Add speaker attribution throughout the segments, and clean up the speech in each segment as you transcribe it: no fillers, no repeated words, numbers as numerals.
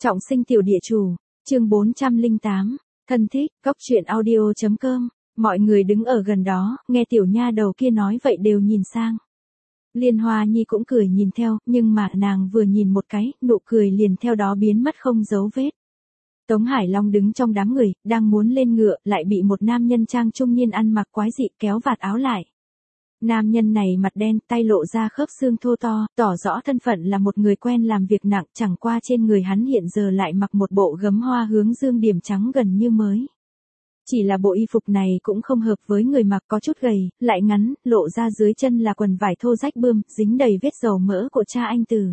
Speaker 1: Trọng sinh tiểu địa chủ, chương 408, thân thích, góc truyện audio.com, mọi người đứng ở gần đó, nghe tiểu nha đầu kia nói vậy đều nhìn sang. Liên Hoa Nhi cũng cười nhìn theo, nhưng mà nàng vừa nhìn một cái, nụ cười liền theo đó biến mất không dấu vết. Tống Hải Long đứng trong đám người, đang muốn lên ngựa, lại bị một nam nhân trang trung niên ăn mặc quái dị kéo vạt áo lại. Nam nhân này mặt đen, tay lộ ra khớp xương thô to, tỏ rõ thân phận là một người quen làm việc nặng, chẳng qua trên người hắn hiện giờ lại mặc một bộ gấm hoa hướng dương điểm trắng gần như mới. Chỉ là bộ y phục này cũng không hợp với người mặc, có chút gầy, lại ngắn, lộ ra dưới chân là quần vải thô rách bươm, dính đầy vết dầu mỡ của cha anh Từ.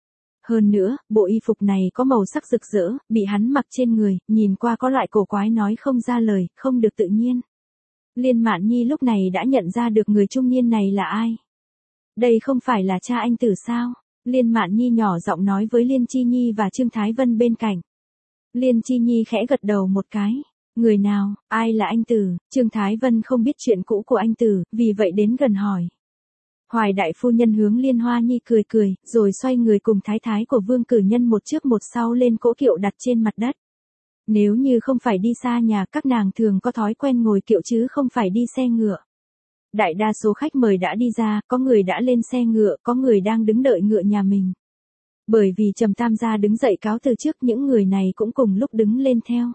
Speaker 1: Hơn nữa, bộ y phục này có màu sắc rực rỡ, bị hắn mặc trên người, nhìn qua có loại cổ quái nói không ra lời, không được tự nhiên. Liên Mạn Nhi lúc này đã nhận ra được người trung niên này là ai. Đây không phải là cha anh Tử sao? Liên Mạn Nhi nhỏ giọng nói với Liên Chi Nhi và Trương Thái Vân bên cạnh. Liên Chi Nhi khẽ gật đầu một cái. Người nào, ai là anh Tử? Trương Thái Vân không biết chuyện cũ của anh Tử, vì vậy đến gần hỏi. Hoài đại phu nhân hướng Liên Hoa Nhi cười cười, rồi xoay người cùng thái thái của Vương Cử Nhân một trước một sau lên cỗ kiệu đặt trên mặt đất. Nếu như không phải đi xa nhà, các nàng thường có thói quen ngồi kiệu chứ không phải đi xe ngựa. Đại đa số khách mời đã đi ra, có người đã lên xe ngựa, có người đang đứng đợi ngựa nhà mình. Bởi vì Trầm Tam gia đứng dậy cáo từ trước, những người này cũng cùng lúc đứng lên theo.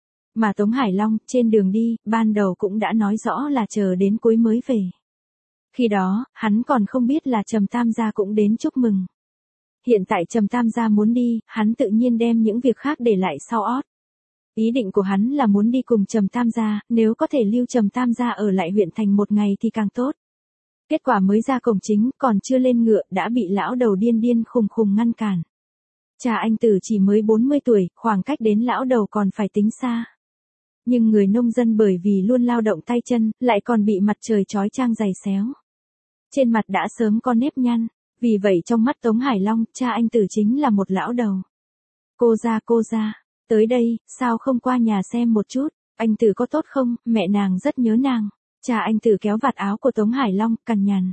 Speaker 1: Mà Tống Hải Long, trên đường đi, ban đầu cũng đã nói rõ là chờ đến cuối mới về. Khi đó, hắn còn không biết là Trầm Tam gia cũng đến chúc mừng. Hiện tại Trầm Tam gia muốn đi, hắn tự nhiên đem những việc khác để lại sau ót. Ý định của hắn là muốn đi cùng Trầm Tam gia, nếu có thể lưu Trầm Tam gia ở lại huyện thành một ngày thì càng tốt. Kết quả mới ra cổng chính, còn chưa lên ngựa, đã bị lão đầu điên điên khùng khùng ngăn cản. Cha anh Tử chỉ mới 40 tuổi, khoảng cách đến lão đầu còn phải tính xa. Nhưng người nông dân bởi vì luôn lao động tay chân, lại còn bị mặt trời chói chang giày xéo. Trên mặt đã sớm có nếp nhăn, vì vậy trong mắt Tống Hải Long, cha anh Tử chính là một lão đầu. Cô ra. Tới đây, sao không qua nhà xem một chút, anh Tử có tốt không, mẹ nàng rất nhớ nàng. Cha anh Tử kéo vạt áo của Tống Hải Long, cằn nhằn.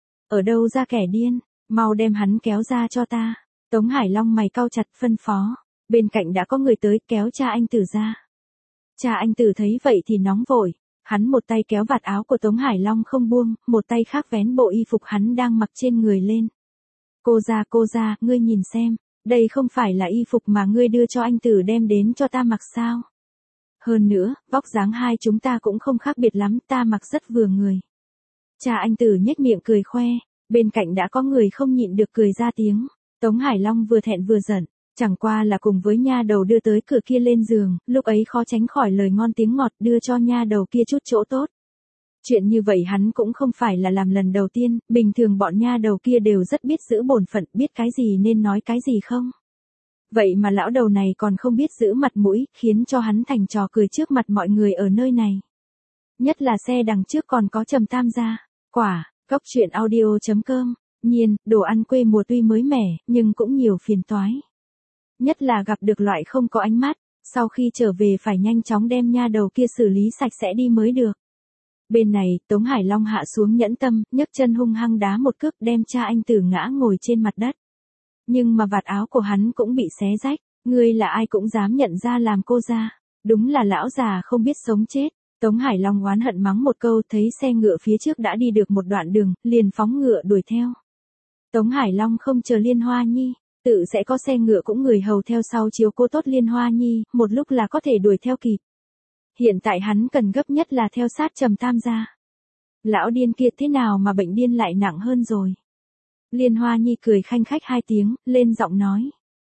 Speaker 1: Ở đâu ra kẻ điên, mau đem hắn kéo ra cho ta. Tống Hải Long mày cau chặt phân phó. Bên cạnh đã có người tới kéo cha anh Tử ra. Cha anh Tử thấy vậy thì nóng vội. Hắn một tay kéo vạt áo của Tống Hải Long không buông, một tay khác vén bộ y phục hắn đang mặc trên người lên. Cô ra, ngươi nhìn xem. Đây không phải là y phục mà ngươi đưa cho anh Tử đem đến cho ta mặc sao? Hơn nữa, vóc dáng hai chúng ta cũng không khác biệt lắm, ta mặc rất vừa người. Cha anh Tử nhếch miệng cười khoe, bên cạnh đã có người không nhịn được cười ra tiếng. Tống Hải Long vừa thẹn vừa giận, chẳng qua là cùng với nha đầu đưa tới cửa kia lên giường, lúc ấy khó tránh khỏi lời ngon tiếng ngọt đưa cho nha đầu kia chút chỗ tốt. Chuyện như vậy hắn cũng không phải là làm lần đầu tiên, bình thường bọn nha đầu kia đều rất biết giữ bổn phận, biết cái gì nên nói cái gì không. Vậy mà lão đầu này còn không biết giữ mặt mũi, khiến cho hắn thành trò cười trước mặt mọi người ở nơi này. Nhất là xe đằng trước còn có Trầm Tam gia. Quả, góc truyện audio.com, nhiên, đồ ăn quê mùa tuy mới mẻ, nhưng cũng nhiều phiền toái. Nhất là gặp được loại không có ánh mắt, sau khi trở về phải nhanh chóng đem nha đầu kia xử lý sạch sẽ đi mới được. Bên này, Tống Hải Long hạ xuống nhẫn tâm, nhấc chân hung hăng đá một cước đem cha anh Tử ngã ngồi trên mặt đất. Nhưng mà vạt áo của hắn cũng bị xé rách, ngươi là ai cũng dám nhận ra làm cô ra. Đúng là lão già không biết sống chết. Tống Hải Long oán hận mắng một câu, thấy xe ngựa phía trước đã đi được một đoạn đường, liền phóng ngựa đuổi theo. Tống Hải Long không chờ Liên Hoa Nhi, tự sẽ có xe ngựa cũng người hầu theo sau chiếu cố tốt Liên Hoa Nhi, một lúc là có thể đuổi theo kịp. Hiện tại hắn cần gấp nhất là theo sát Trầm Tam gia. Lão điên kia thế nào mà bệnh điên lại nặng hơn rồi. Liên Hoa Nhi cười khanh khách hai tiếng, lên giọng nói.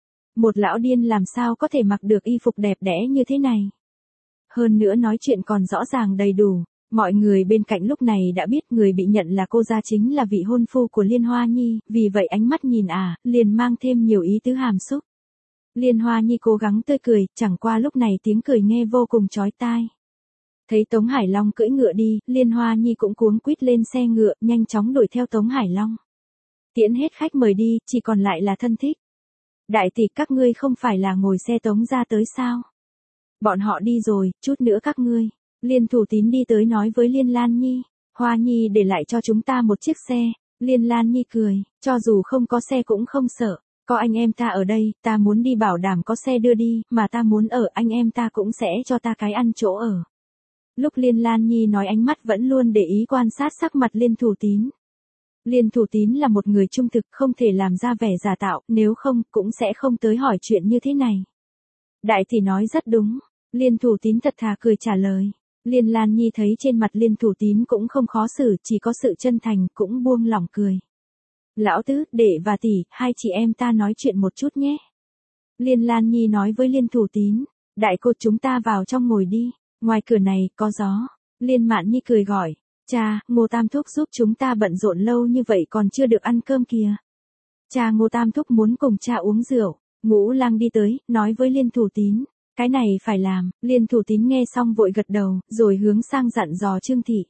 Speaker 1: Một lão điên làm sao có thể mặc được y phục đẹp đẽ như thế này. Hơn nữa nói chuyện còn rõ ràng đầy đủ, mọi người bên cạnh lúc này đã biết người bị nhận là cô gia chính là vị hôn phu của Liên Hoa Nhi, vì vậy ánh mắt nhìn liền mang thêm nhiều ý tứ hàm xúc. Liên Hoa Nhi cố gắng tươi cười, chẳng qua lúc này tiếng cười nghe vô cùng chói tai. Thấy Tống Hải Long cưỡi ngựa đi, Liên Hoa Nhi cũng cuống quýt lên xe ngựa, nhanh chóng đuổi theo Tống Hải Long. Tiễn hết khách mời đi, chỉ còn lại là thân thích. Đại tỷ các ngươi không phải là ngồi xe Tống ra tới sao? Bọn họ đi rồi, chút nữa các ngươi. Liên Thủ Tín đi tới nói với Liên Lan Nhi, Hoa Nhi để lại cho chúng ta một chiếc xe. Liên Lan Nhi cười, cho dù không có xe cũng không sợ. Có anh em ta ở đây, ta muốn đi bảo đảm có xe đưa đi, mà ta muốn ở, anh em ta cũng sẽ cho ta cái ăn chỗ ở. Lúc Liên Lan Nhi nói ánh mắt vẫn luôn để ý quan sát sắc mặt Liên Thủ Tín. Liên Thủ Tín là một người trung thực, không thể làm ra vẻ giả tạo, nếu không, cũng sẽ không tới hỏi chuyện như thế này. Đại tỷ nói rất đúng. Liên Thủ Tín thật thà cười trả lời. Liên Lan Nhi thấy trên mặt Liên Thủ Tín cũng không khó xử, chỉ có sự chân thành, cũng buông lỏng cười. Lão tứ, đệ và tỷ, hai chị em ta nói chuyện một chút nhé. Liên Lan Nhi nói với Liên Thủ Tín. Đại cô, chúng ta vào trong ngồi đi. Ngoài cửa này, có gió. Liên Mạn Nhi cười gọi. Cha, Ngô Tam Thúc giúp chúng ta bận rộn lâu như vậy còn chưa được ăn cơm kìa. Cha Ngô Tam Thúc muốn cùng cha uống rượu. Ngũ Lang đi tới, nói với Liên Thủ Tín. Cái này phải làm. Liên Thủ Tín nghe xong vội gật đầu, rồi hướng sang dặn dò Trương Thị.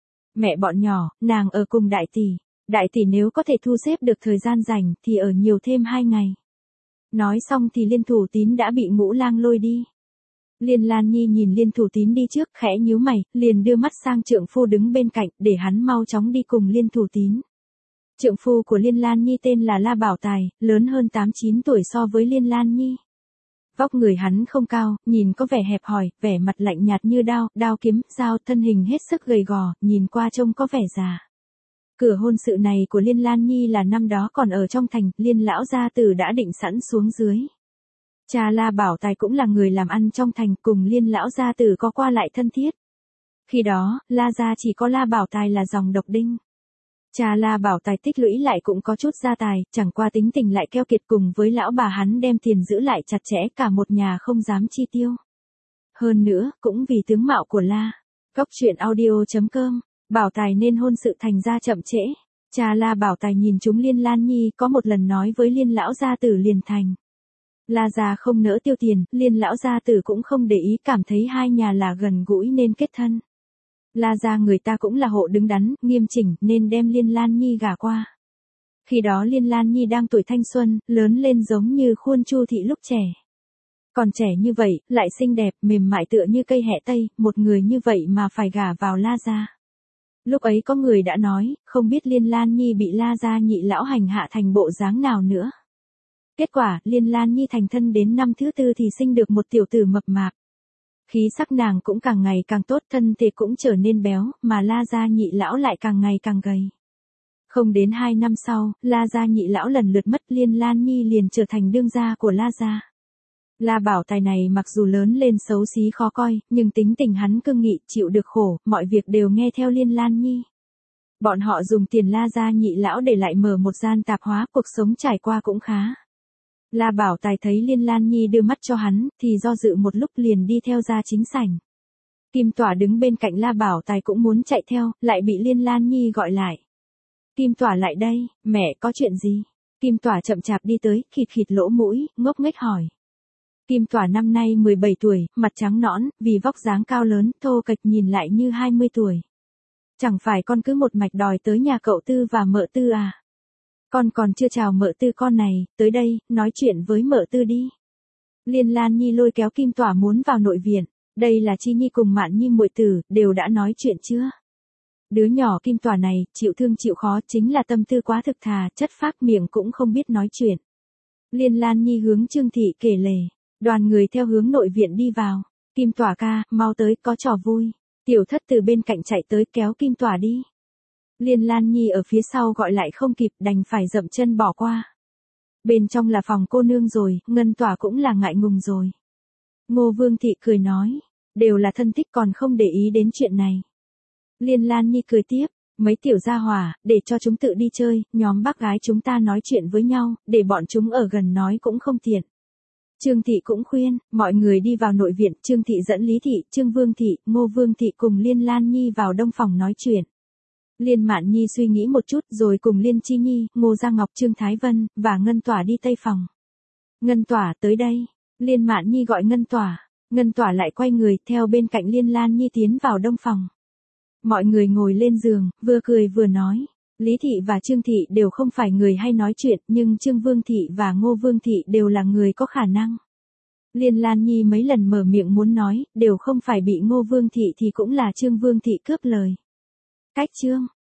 Speaker 1: Mẹ bọn nhỏ, nàng ở cùng đại tỷ. Đại tỷ nếu có thể thu xếp được thời gian rảnh thì ở nhiều thêm 2 ngày. Nói xong thì Liên Thủ Tín đã bị Ngũ Lang lôi đi. Liên Lan Nhi nhìn Liên Thủ Tín đi trước, khẽ nhíu mày, liền đưa mắt sang trượng phu đứng bên cạnh, để hắn mau chóng đi cùng Liên Thủ Tín. Trượng phu của Liên Lan Nhi tên là La Bảo Tài, lớn hơn 8-9 tuổi so với Liên Lan Nhi. Vóc người hắn không cao, nhìn có vẻ hẹp hòi, vẻ mặt lạnh nhạt như đao kiếm, dao, thân hình hết sức gầy gò, nhìn qua trông có vẻ già. Cửa hôn sự này của Liên Lan Nhi là năm đó còn ở trong thành, Liên lão gia tử đã định sẵn xuống dưới. Cha La Bảo Tài cũng là người làm ăn trong thành, cùng Liên lão gia tử có qua lại thân thiết. Khi đó, La gia chỉ có La Bảo Tài là dòng độc đinh. Cha La Bảo Tài tích lũy lại cũng có chút gia tài, chẳng qua tính tình lại keo kiệt, cùng với lão bà hắn đem tiền giữ lại chặt chẽ, cả một nhà không dám chi tiêu. Hơn nữa, cũng vì tướng mạo của La. Góc truyện audio.com, Bảo Tài nên hôn sự thành ra chậm trễ. Cha La Bảo Tài nhìn chúng Liên Lan Nhi, có một lần nói với Liên lão gia tử liền thành. La gia không nỡ tiêu tiền, Liên lão gia tử cũng không để ý, cảm thấy hai nhà là gần gũi nên kết thân. La gia người ta cũng là hộ đứng đắn, nghiêm chỉnh, nên đem Liên Lan Nhi gả qua. Khi đó Liên Lan Nhi đang tuổi thanh xuân, lớn lên giống như khuôn Chu thị lúc trẻ. Còn trẻ như vậy, lại xinh đẹp, mềm mại tựa như cây hẹ tây, một người như vậy mà phải gả vào La gia. Lúc ấy có người đã nói, không biết Liên Lan Nhi bị La gia nhị lão hành hạ thành bộ dáng nào nữa. Kết quả, Liên Lan Nhi thành thân đến năm thứ 4 thì sinh được một tiểu tử mập mạp. Khí sắc nàng cũng càng ngày càng tốt, thân thể cũng trở nên béo, mà La gia nhị lão lại càng ngày càng gầy. Không đến 2 năm sau, La gia nhị lão lần lượt mất, Liên Lan Nhi liền trở thành đương gia của La gia. La Bảo Tài này mặc dù lớn lên xấu xí khó coi, nhưng tính tình hắn cương nghị, chịu được khổ, mọi việc đều nghe theo Liên Lan Nhi. Bọn họ dùng tiền La gia nhị lão để lại mở một gian tạp hóa, cuộc sống trải qua cũng khá. La Bảo Tài thấy Liên Lan Nhi đưa mắt cho hắn, thì do dự một lúc liền đi theo ra chính sảnh. Kim Tỏa đứng bên cạnh La Bảo Tài cũng muốn chạy theo, lại bị Liên Lan Nhi gọi lại. Kim Tỏa lại đây, mẹ có chuyện gì? Kim Tỏa chậm chạp đi tới, khịt khịt lỗ mũi, ngốc nghếch hỏi. Kim Tỏa năm nay 17 tuổi, mặt trắng nõn, vì vóc dáng cao lớn, thô kệch nhìn lại như 20 tuổi. Chẳng phải con cứ một mạch đòi tới nhà cậu Tư và mợ Tư à? Con còn chưa chào mợ Tư con này, tới đây, nói chuyện với mợ Tư đi. Liên Lan Nhi lôi kéo Kim Tỏa muốn vào nội viện, đây là Chi Nhi cùng Mạn Nhi muội tử, đều đã nói chuyện chưa? Đứa nhỏ Kim Tỏa này, chịu thương chịu khó, chính là tâm tư quá thực thà, chất phác, miệng cũng không biết nói chuyện. Liên Lan Nhi hướng Trương Thị kể lể, đoàn người theo hướng nội viện đi vào. Kim Tỏa ca, mau tới, có trò vui. Tiểu Thất từ bên cạnh chạy tới kéo Kim Tỏa đi. Liên Lan Nhi ở phía sau gọi lại không kịp, đành phải dậm chân bỏ qua. Bên trong là phòng cô nương rồi, Ngân Tỏa cũng là ngại ngùng rồi. Ngô Vương Thị cười nói, đều là thân thích còn không để ý đến chuyện này. Liên Lan Nhi cười tiếp, mấy tiểu gia hỏa, để cho chúng tự đi chơi, nhóm bác gái chúng ta nói chuyện với nhau, để bọn chúng ở gần nói cũng không tiện. Trương Thị cũng khuyên, mọi người đi vào nội viện, Trương Thị dẫn Lý Thị, Trương Vương Thị, Ngô Vương Thị cùng Liên Lan Nhi vào đông phòng nói chuyện. Liên Mạn Nhi suy nghĩ một chút rồi cùng Liên Chi Nhi, Ngô Gia Ngọc, Trương Thái Vân, và Ngân Tỏa đi tây phòng. Ngân Tỏa tới đây. Liên Mạn Nhi gọi Ngân Tỏa. Ngân Tỏa lại quay người theo bên cạnh Liên Lan Nhi tiến vào đông phòng. Mọi người ngồi lên giường, vừa cười vừa nói. Lý Thị và Trương Thị đều không phải người hay nói chuyện, nhưng Trương Vương Thị và Ngô Vương Thị đều là người có khả năng. Liên Lan Nhi mấy lần mở miệng muốn nói, đều không phải bị Ngô Vương Thị thì cũng là Trương Vương Thị cướp lời. Cách chương